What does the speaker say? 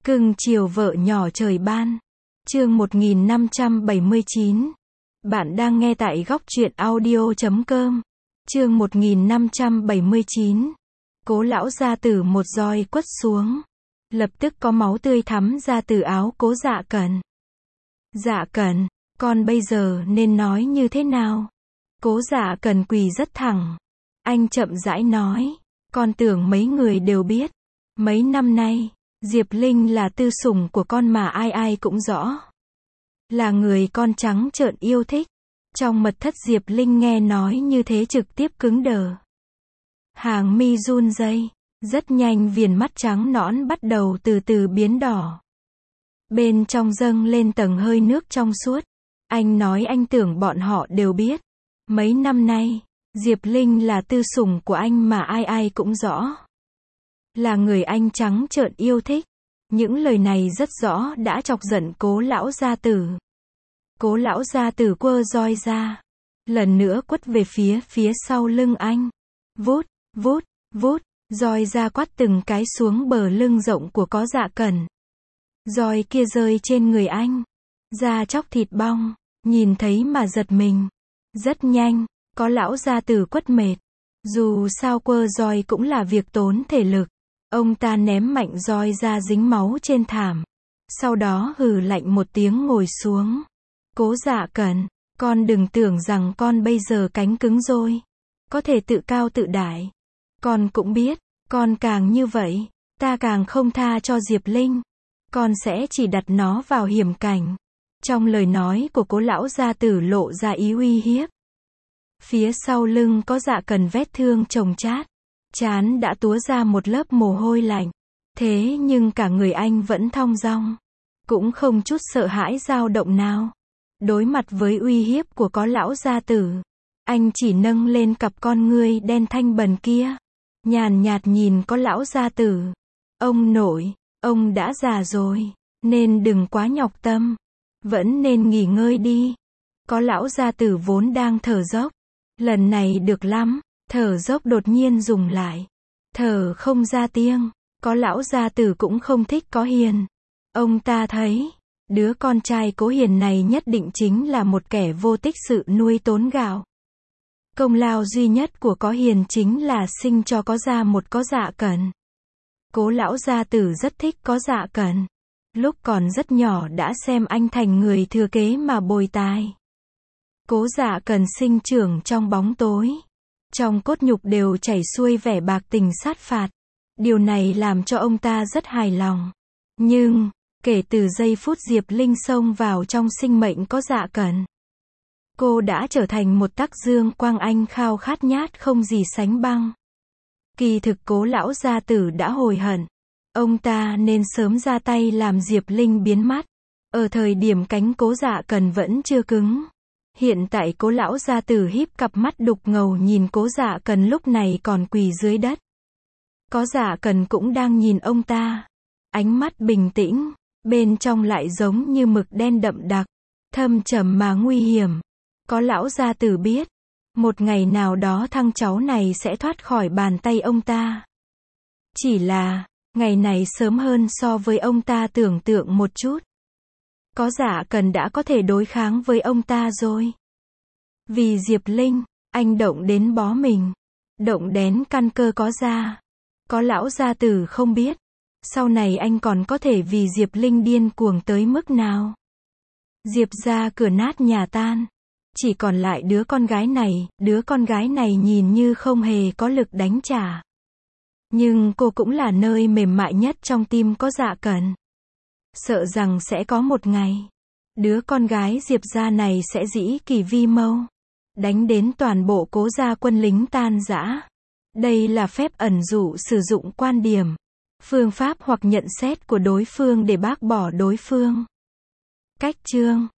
Cưng chiều vợ nhỏ trời ban. Chương 1579. Bạn đang nghe tại góc truyện audio.com. Chương 1579. Cố lão gia tử một roi quất xuống. Lập tức có máu tươi thắm ra từ áo Cố Dạ Cẩn. Dạ Cẩn, con bây giờ nên nói như thế nào? Cố Dạ Cẩn quỳ rất thẳng. Anh chậm rãi nói, con tưởng mấy người đều biết. Mấy năm nay, Diệp Linh là tư sủng của con mà ai ai cũng rõ. Là người con trắng trợn yêu thích. Trong mật thất Diệp Linh nghe nói như thế trực tiếp cứng đờ. Hàng mi run rẩy, rất nhanh viền mắt trắng nõn bắt đầu từ từ biến đỏ. Bên trong dâng lên tầng hơi nước trong suốt. Anh nói anh tưởng bọn họ đều biết. Mấy năm nay, Diệp Linh là tư sủng của anh mà ai ai cũng rõ. Là người anh trắng trợn yêu thích. Những lời này rất rõ đã chọc giận Cố lão gia tử. Cố lão gia tử quơ roi ra. Lần nữa quất về phía sau lưng anh. Vút, vút, vút, roi ra quát từng cái xuống bờ lưng rộng của Cố Dạ Cẩn. Roi kia rơi trên người anh. Da chóc thịt bong, nhìn thấy mà giật mình. Rất nhanh, Cố lão gia tử quất mệt. Dù sao quơ roi cũng là việc tốn thể lực. Ông ta ném mạnh roi ra dính máu trên thảm. Sau đó hừ lạnh một tiếng ngồi xuống. Cố Dạ Cẩn, con đừng tưởng rằng con bây giờ cánh cứng rồi. Có thể tự cao tự đại. Con cũng biết, con càng như vậy, ta càng không tha cho Diệp Linh. Con sẽ chỉ đặt nó vào hiểm cảnh. Trong lời nói của Cố lão gia tử lộ ra ý uy hiếp. Phía sau lưng Cố Dạ Cẩn vết thương chồng chát. Trán đã túa ra một lớp mồ hôi lạnh. Thế nhưng cả người anh vẫn thong dong. Cũng không chút sợ hãi dao động nào. Đối mặt với uy hiếp của Cố lão gia tử, anh chỉ nâng lên cặp con ngươi đen thanh bần kia. Nhàn nhạt nhìn Cố lão gia tử. Ông nội, ông đã già rồi, nên đừng quá nhọc tâm. Vẫn nên nghỉ ngơi đi. Cố lão gia tử vốn đang thở dốc. Lần này được lắm. Thở dốc đột nhiên dùng lại. Thở không ra tiếng. Cố lão gia tử cũng không thích Cố Hiền. Ông ta thấy, đứa con trai Cố Hiền này nhất định chính là một kẻ vô tích sự nuôi tốn gạo. Công lao duy nhất của Cố Hiền chính là sinh cho Cố gia một Cố Dạ Cẩn. Cố lão gia tử rất thích Cố Dạ Cẩn. Lúc còn rất nhỏ đã xem anh thành người thừa kế mà bồi tài. Cố Dạ Cẩn sinh trưởng trong bóng tối. Trong cốt nhục đều chảy xuôi vẻ bạc tình sát phạt. Điều này làm cho ông ta rất hài lòng. Nhưng, kể từ giây phút Diệp Linh xông vào trong sinh mệnh Cố Dạ Cẩn, cô đã trở thành một tắc dương quang anh khao khát nhát không gì sánh bằng. Kỳ thực Cố lão gia tử đã hối hận. Ông ta nên sớm ra tay làm Diệp Linh biến mắt. Ở thời điểm cánh Cố Dạ Cẩn vẫn chưa cứng. Hiện tại Cố lão gia tử híp cặp mắt đục ngầu nhìn Cố Dạ Cẩn lúc này còn quỳ dưới đất. Cố Dạ Cẩn cũng đang nhìn ông ta. Ánh mắt bình tĩnh, bên trong lại giống như mực đen đậm đặc, thâm trầm mà nguy hiểm. Cố lão gia tử biết, một ngày nào đó thằng cháu này sẽ thoát khỏi bàn tay ông ta. Chỉ là, ngày này sớm hơn so với ông ta tưởng tượng một chút. Cố Dạ Cẩn đã có thể đối kháng với ông ta rồi. Vì Diệp Linh, anh động đến bó mình. Động đến căn cơ Cố gia. Cố lão gia tử không biết. Sau này anh còn có thể vì Diệp Linh điên cuồng tới mức nào. Diệp gia cửa nát nhà tan. Chỉ còn lại đứa con gái này nhìn như không hề có lực đánh trả. Nhưng cô cũng là nơi mềm mại nhất trong tim Cố Dạ Cẩn. Sợ rằng sẽ có một ngày, đứa con gái Diệp gia này sẽ dĩ kỳ vi mâu, đánh đến toàn bộ Cố gia quân lính tan rã. Đây là phép ẩn dụ sử dụng quan điểm, phương pháp hoặc nhận xét của đối phương để bác bỏ đối phương. Cách chương